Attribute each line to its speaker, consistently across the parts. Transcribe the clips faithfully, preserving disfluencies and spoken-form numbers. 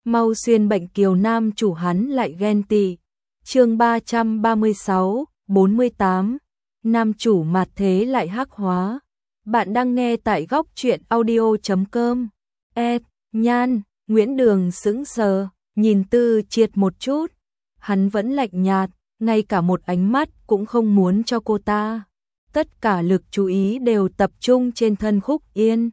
Speaker 1: mau xuyên bệnh kiều nam chủ hắn lại ghen tị. Chương ba trăm ba mươi sáu, bốn mươi tám. Nam chủ mạt thế lại hắc hóa. Bạn đang nghe tại góc truyện audio chấm com. E, Nhan, Nguyễn Đường sững sờ, nhìn Tư Triệt một chút. Hắn vẫn lạnh nhạt, ngay cả một ánh mắt cũng không muốn cho cô ta. Tất cả lực chú ý đều tập trung trên thân Khúc Yên.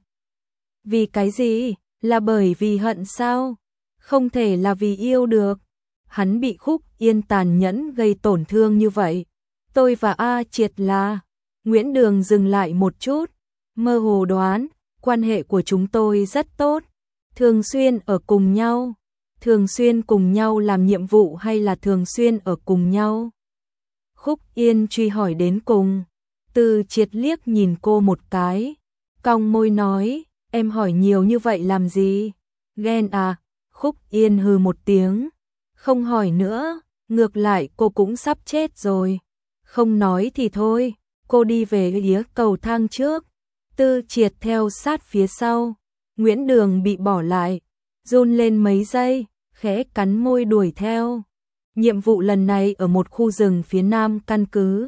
Speaker 1: Vì cái gì? Là bởi vì hận sao? Không thể là vì yêu được. Hắn bị Khúc Yên tàn nhẫn gây tổn thương như vậy. Tôi và A Triệt là... Nguyễn Đường dừng lại một chút, mơ hồ đoán, quan hệ của chúng tôi rất tốt, thường xuyên ở cùng nhau. Thường xuyên cùng nhau làm nhiệm vụ hay là thường xuyên ở cùng nhau? Khúc Yên truy hỏi đến cùng. Tư Triệt liếc nhìn cô một cái, cong môi nói, em hỏi nhiều như vậy làm gì? Ghen à? Khúc Yên hừ một tiếng, không hỏi nữa, ngược lại cô cũng sắp chết rồi. Không nói thì thôi, cô đi về phía cầu thang trước. Tư Triệt theo sát phía sau. Nguyễn Đường bị bỏ lại, run lên mấy giây, khẽ cắn môi đuổi theo. Nhiệm vụ lần này ở một khu rừng phía nam căn cứ.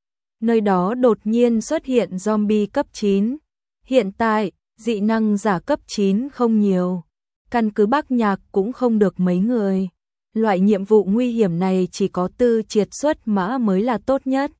Speaker 1: Nơi đó đột nhiên xuất hiện zombie cấp chín. Hiện tại, dị năng giả cấp chín không nhiều. Căn cứ Bắc Nhạc cũng không được mấy người. Loại nhiệm vụ nguy hiểm này chỉ có Tư Triệt xuất mã mới là tốt nhất.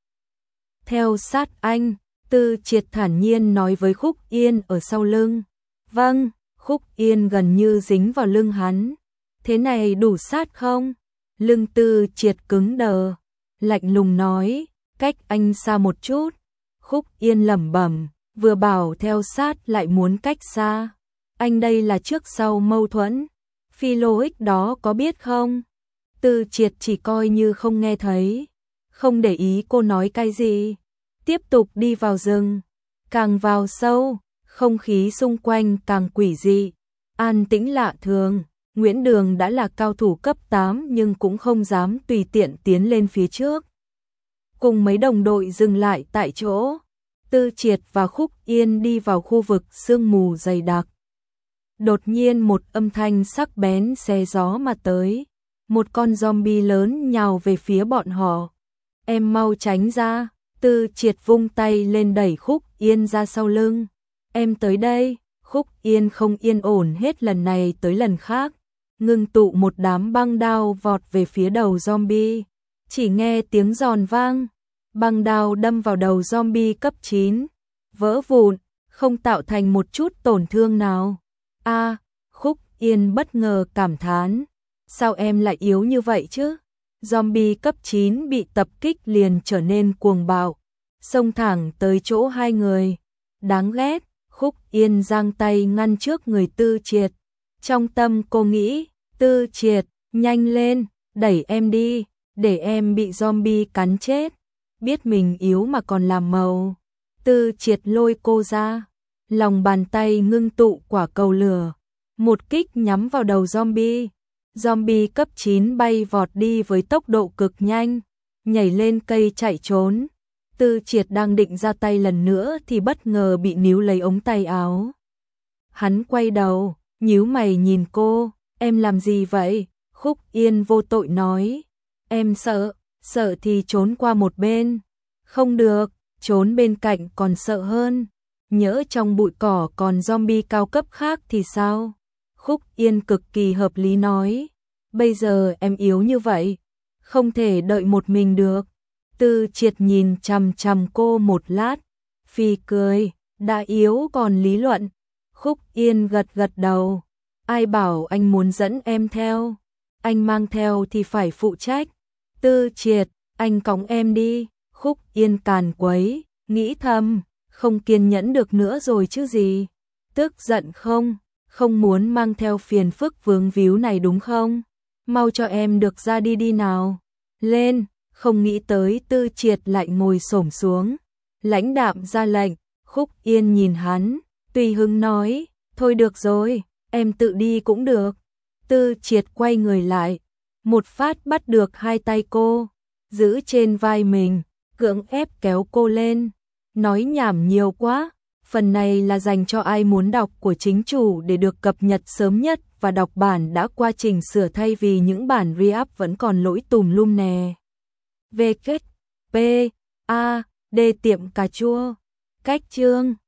Speaker 1: Theo sát anh, Tư Triệt thản nhiên nói với Khúc Yên ở sau lưng. Vâng, Khúc Yên gần như dính vào lưng hắn. Thế này đủ sát không? Lưng Tư Triệt cứng đờ, lạnh lùng nói, cách anh xa một chút. Khúc Yên lẩm bẩm, vừa bảo theo sát lại muốn cách xa. Anh đây là trước sau mâu thuẫn. Phi logic đó có biết không? Tư Triệt chỉ coi như không nghe thấy, không để ý cô nói cái gì. Tiếp tục đi vào rừng, càng vào sâu, không khí xung quanh càng quỷ dị, an tĩnh lạ thường. Nguyễn Đường đã là cao thủ cấp tám nhưng cũng không dám tùy tiện tiến lên phía trước. Cùng mấy đồng đội dừng lại tại chỗ. Tư Triệt và Khúc Yên đi vào khu vực sương mù dày đặc. Đột nhiên một âm thanh sắc bén xé gió mà tới. Một con zombie lớn nhào về phía bọn họ. Em mau tránh ra. Tư Triệt vung tay lên đẩy Khúc Yên ra sau lưng. Em tới đây. Khúc Yên không yên ổn hết lần này tới lần khác. Ngưng tụ một đám băng đao vọt về phía đầu zombie. Chỉ nghe tiếng giòn vang. Băng đao đâm vào đầu zombie cấp chín. Vỡ vụn, không tạo thành một chút tổn thương nào. A, Khúc Yên bất ngờ cảm thán. Sao em lại yếu như vậy chứ? Zombie cấp chín bị tập kích liền trở nên cuồng bạo, xông thẳng tới chỗ hai người. Đáng ghét. Khúc Yên giang tay ngăn trước người Tư Triệt. Trong tâm cô nghĩ, Tư Triệt, nhanh lên, đẩy em đi, để em bị zombie cắn chết. Biết mình yếu mà còn làm màu. Tư Triệt lôi cô ra, lòng bàn tay ngưng tụ quả cầu lửa, một kích nhắm vào đầu zombie. Zombie cấp chín bay vọt đi với tốc độ cực nhanh, nhảy lên cây chạy trốn. Tư Triệt đang định ra tay lần nữa thì bất ngờ bị níu lấy ống tay áo. Hắn quay đầu, nhíu mày nhìn cô, em làm gì vậy? Khúc Yên vô tội nói, em sợ, sợ thì trốn qua một bên. Không được, trốn bên cạnh còn sợ hơn. Nhỡ trong bụi cỏ còn zombie cao cấp khác thì sao? Khúc Yên cực kỳ hợp lý nói, bây giờ em yếu như vậy, không thể đợi một mình được. Tư Triệt nhìn chằm chằm cô một lát, phì cười, đã yếu còn lý luận. Khúc Yên gật gật đầu, ai bảo anh muốn dẫn em theo, anh mang theo thì phải phụ trách. Tư Triệt, anh cõng em đi. Khúc Yên càn quấy, nghĩ thầm, không kiên nhẫn được nữa rồi chứ gì. Tức giận không? Không muốn mang theo phiền phức vướng víu này đúng không? Mau cho em được ra đi đi nào. Lên, không nghĩ tới Tư Triệt lại ngồi xổm xuống. Lãnh đạm ra lệnh. Khúc Yên nhìn hắn, tùy hứng nói, thôi được rồi, em tự đi cũng được. Tư Triệt quay người lại, một phát bắt được hai tay cô, giữ trên vai mình, cưỡng ép kéo cô lên. Nói nhảm nhiều quá, phần này là dành cho ai muốn đọc của chính chủ để được cập nhật sớm nhất và đọc bản đã qua chỉnh sửa thay vì những bản re-up vẫn còn lỗi tùm lum nè. V kết P A D tiệm cà chua. Cách chương